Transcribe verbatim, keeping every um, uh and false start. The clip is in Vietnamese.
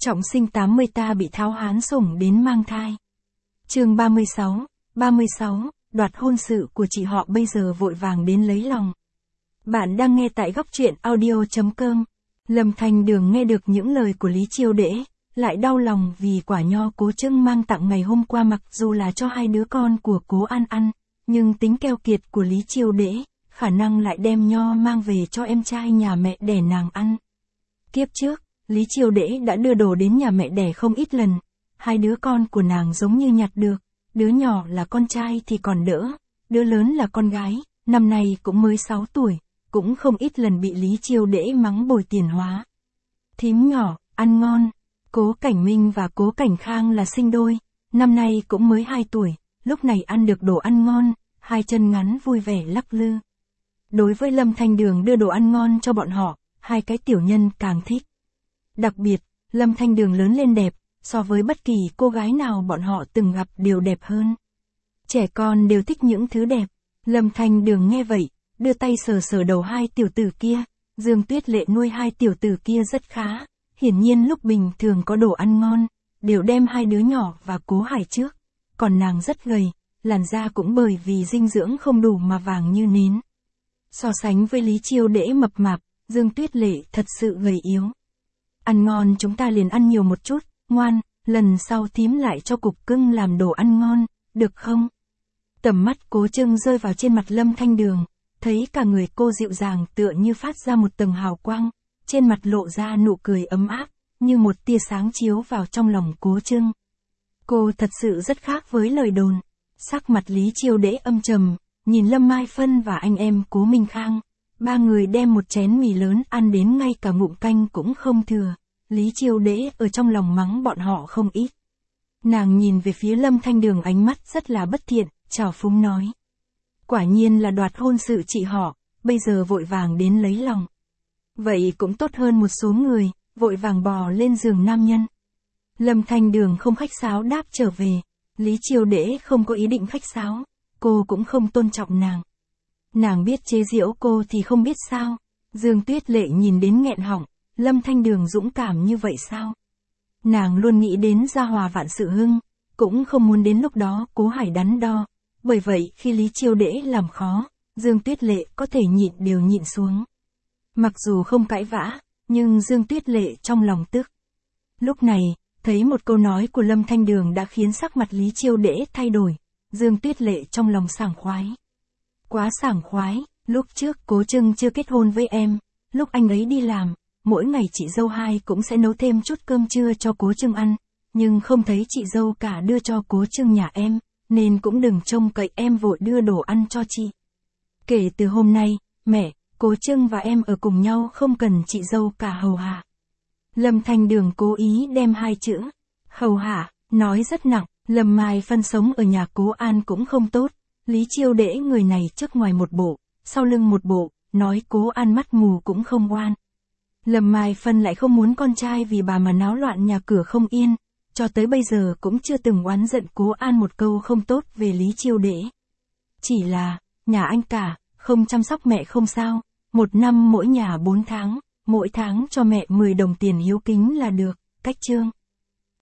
Trọng sinh tám mươi ta bị Tháo Hán sủng đến mang thai. Chương ba mươi sáu, ba mươi sáu, đoạt hôn sự của chị họ bây giờ vội vàng đến lấy lòng. Bạn đang nghe tại góc truyện audio chấm com. Lâm Thanh Đường nghe được những lời của Lý Chiêu Đễ, lại đau lòng vì quả nho Cố Trưng mang tặng ngày hôm qua mặc dù là cho hai đứa con của Cố An ăn, nhưng tính keo kiệt của Lý Chiêu Đễ, khả năng lại đem nho mang về cho em trai nhà mẹ đẻ nàng ăn. Kiếp trước, Lý Chiêu Đễ đã đưa đồ đến nhà mẹ đẻ không ít lần, hai đứa con của nàng giống như nhặt được, đứa nhỏ là con trai thì còn đỡ, đứa lớn là con gái, năm nay cũng mới sáu tuổi, cũng không ít lần bị Lý Chiêu Đễ mắng bồi tiền hóa. Thím nhỏ, ăn ngon, Cố Cảnh Minh và Cố Cảnh Khang là sinh đôi, năm nay cũng mới hai tuổi, lúc này ăn được đồ ăn ngon, hai chân ngắn vui vẻ lắc lư. Đối với Lâm Thanh Đường đưa đồ ăn ngon cho bọn họ, hai cái tiểu nhân càng thích. Đặc biệt, Lâm Thanh Đường lớn lên đẹp, so với bất kỳ cô gái nào bọn họ từng gặp đều đẹp hơn. Trẻ con đều thích những thứ đẹp. Lâm Thanh Đường nghe vậy, đưa tay sờ sờ đầu hai tiểu tử kia. Dương Tuyết Lệ nuôi hai tiểu tử kia rất khá. Hiển nhiên lúc bình thường có đồ ăn ngon, đều đem hai đứa nhỏ và Cố Hải trước. Còn nàng rất gầy, làn da cũng bởi vì dinh dưỡng không đủ mà vàng như nến. So sánh với Lý Chiêu Đễ mập mạp, Dương Tuyết Lệ thật sự gầy yếu. Ăn ngon chúng ta liền ăn nhiều một chút, ngoan, lần sau thím lại cho Cục Cưng làm đồ ăn ngon, được không? Tầm mắt Cố Trưng rơi vào trên mặt Lâm Thanh Đường, thấy cả người cô dịu dàng tựa như phát ra một tầng hào quang, trên mặt lộ ra nụ cười ấm áp, như một tia sáng chiếu vào trong lòng Cố Trưng. Cô thật sự rất khác với lời đồn. Sắc mặt Lý Chiêu Đễ âm trầm, nhìn Lâm Mai Phân và anh em Cố Minh Khang. Ba người đem một chén mì lớn ăn đến ngay cả ngụm canh cũng không thừa. Lý Chiêu Đễ ở trong lòng mắng bọn họ không ít. Nàng nhìn về phía Lâm Thanh Đường ánh mắt rất là bất thiện, trào phúng nói. Quả nhiên là đoạt hôn sự chị họ, bây giờ vội vàng đến lấy lòng. Vậy cũng tốt hơn một số người, vội vàng bò lên giường nam nhân. Lâm Thanh Đường không khách sáo đáp trở về. Lý Chiêu Đễ không có ý định khách sáo, cô cũng không tôn trọng nàng. Nàng biết chế giễu cô thì không biết sao. Dương Tuyết Lệ nhìn đến nghẹn họng, Lâm Thanh Đường dũng cảm như vậy sao? Nàng luôn nghĩ đến gia hòa vạn sự hưng, cũng không muốn đến lúc đó Cố Hải đắn đo. Bởi vậy khi Lý Chiêu Đễ làm khó, Dương Tuyết Lệ có thể nhịn đều nhịn xuống. Mặc dù không cãi vã, nhưng Dương Tuyết Lệ trong lòng tức. Lúc này, thấy một câu nói của Lâm Thanh Đường đã khiến sắc mặt Lý Chiêu Đễ thay đổi. Dương Tuyết Lệ trong lòng sảng khoái. Quá sảng khoái, lúc trước Cố Trưng chưa kết hôn với em, lúc anh ấy đi làm, mỗi ngày chị dâu hai cũng sẽ nấu thêm chút cơm trưa cho Cố Trưng ăn, nhưng không thấy chị dâu cả đưa cho Cố Trưng nhà em, nên cũng đừng trông cậy em vội đưa đồ ăn cho chị. Kể từ hôm nay, mẹ, Cố Trưng và em ở cùng nhau không cần chị dâu cả hầu hạ. Lâm Thanh Đường cố ý đem hai chữ hầu hạ nói rất nặng. Lâm Mai Phân sống ở nhà Cố An cũng không tốt. Lý Chiêu Đễ người này trước ngoài một bộ, sau lưng một bộ, nói Cố An mắt mù cũng không ngoan. Lâm Mai Phân lại không muốn con trai vì bà mà náo loạn nhà cửa không yên, cho tới bây giờ cũng chưa từng oán giận Cố An một câu không tốt về Lý Chiêu Đễ. Chỉ là, nhà anh cả, không chăm sóc mẹ không sao, một năm mỗi nhà bốn tháng, mỗi tháng cho mẹ mười đồng tiền hiếu kính là được, cách chương.